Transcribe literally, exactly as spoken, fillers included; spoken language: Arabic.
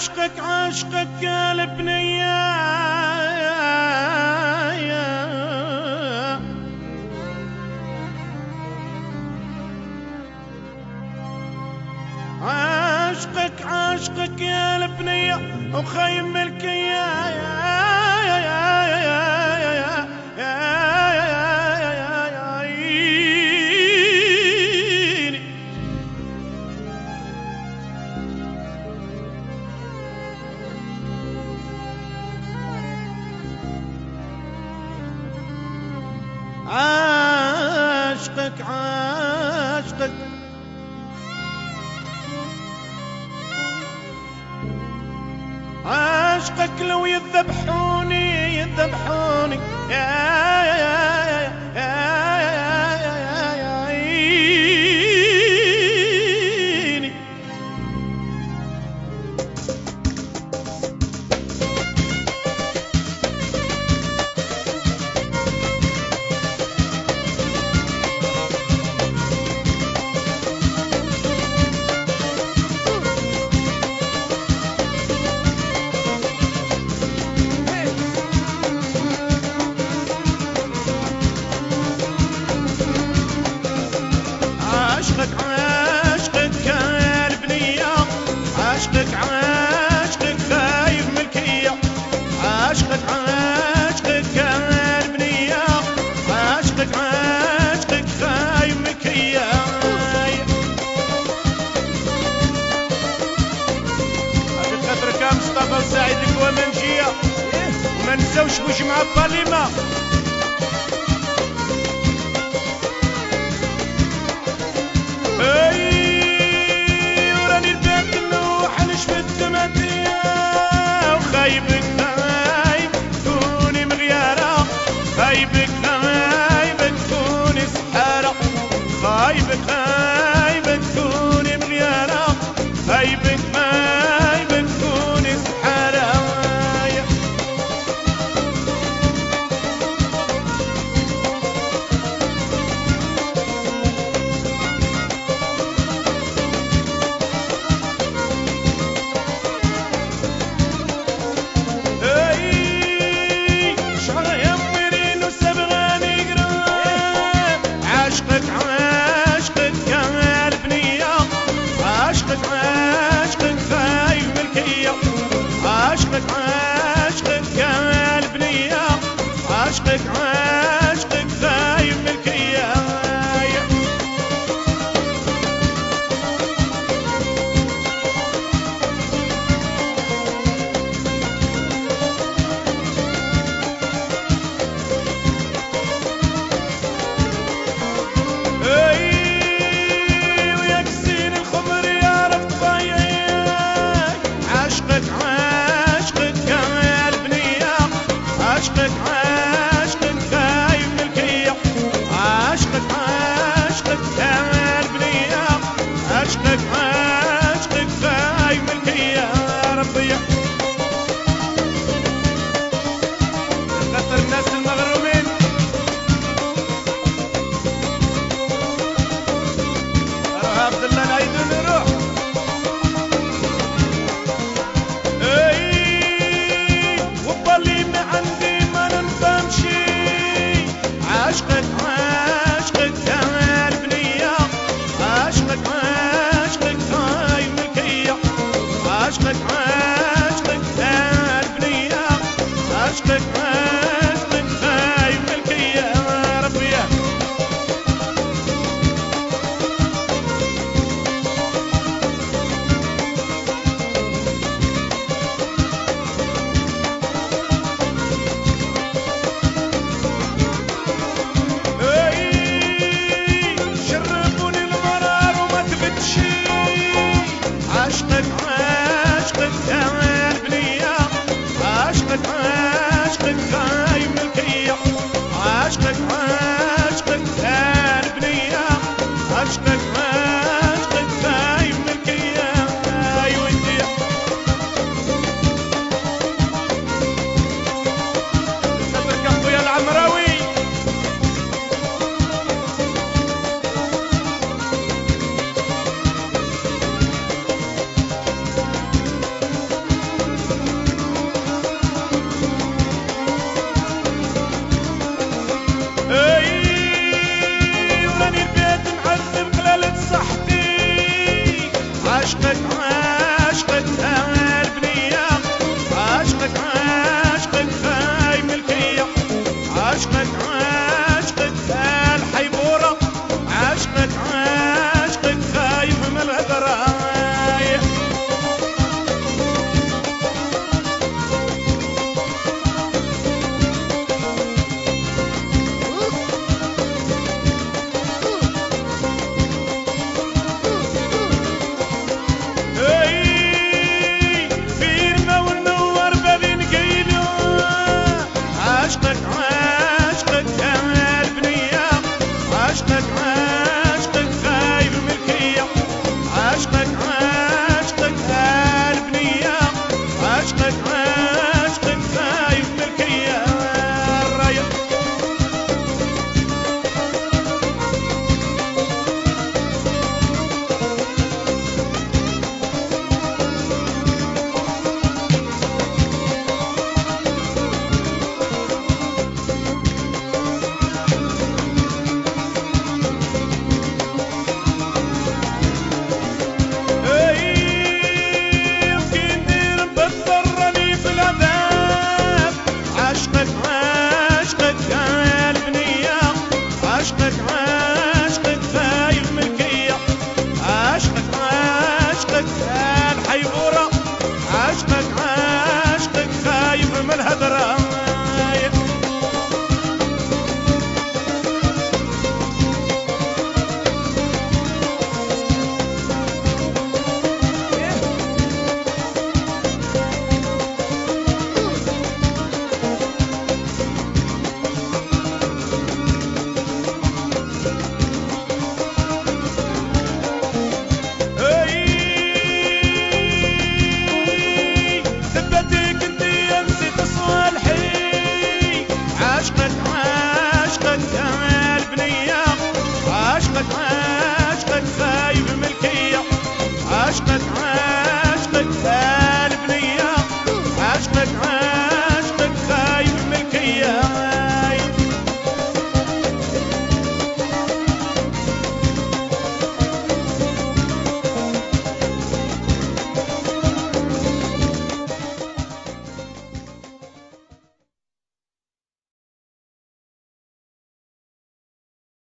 عاشقك عاشقك يا البنية، عاشقك عاشقك يا البنية وخيم ملكية عاشقك عاشقك عاشقك لو يذبحوني يذبحوني يا يا يا يا عيني. عاشقك عاشقك يا البنية، عاشقك عاشقك خايف ملكية، عاشقك عاشقك يا البنية، عاشقك عاشقك خايف ملكية. هذه خاطرك يا مصطفى وسعيد الكوامنجية، وما نساوش وجمعة الظالمة. وراني البيت نوح نشفت دمعتيا، وخايبك خايب تكوني مغيارة، خايبك خايب تكوني سحارة، خايبك خايب تكوني مغيارة، خايبك خايب تكوني سحارة. عاشقك عاشقك يا البنية، عاشقك عاشقك خايف ملكية، عاشقك عاشقك يا البنية، عاشقك عاشقك خايف ملكية. عاشقك عاشقك يا البنية، عاشقك عاشقك خايف ملكية، عاشقك عاشقك يا البنية، عاشقك عاشقك خايف ملكية. يا ربي خاطر الناس المغرومين. روح عبد الله العيدون روح. عاشقك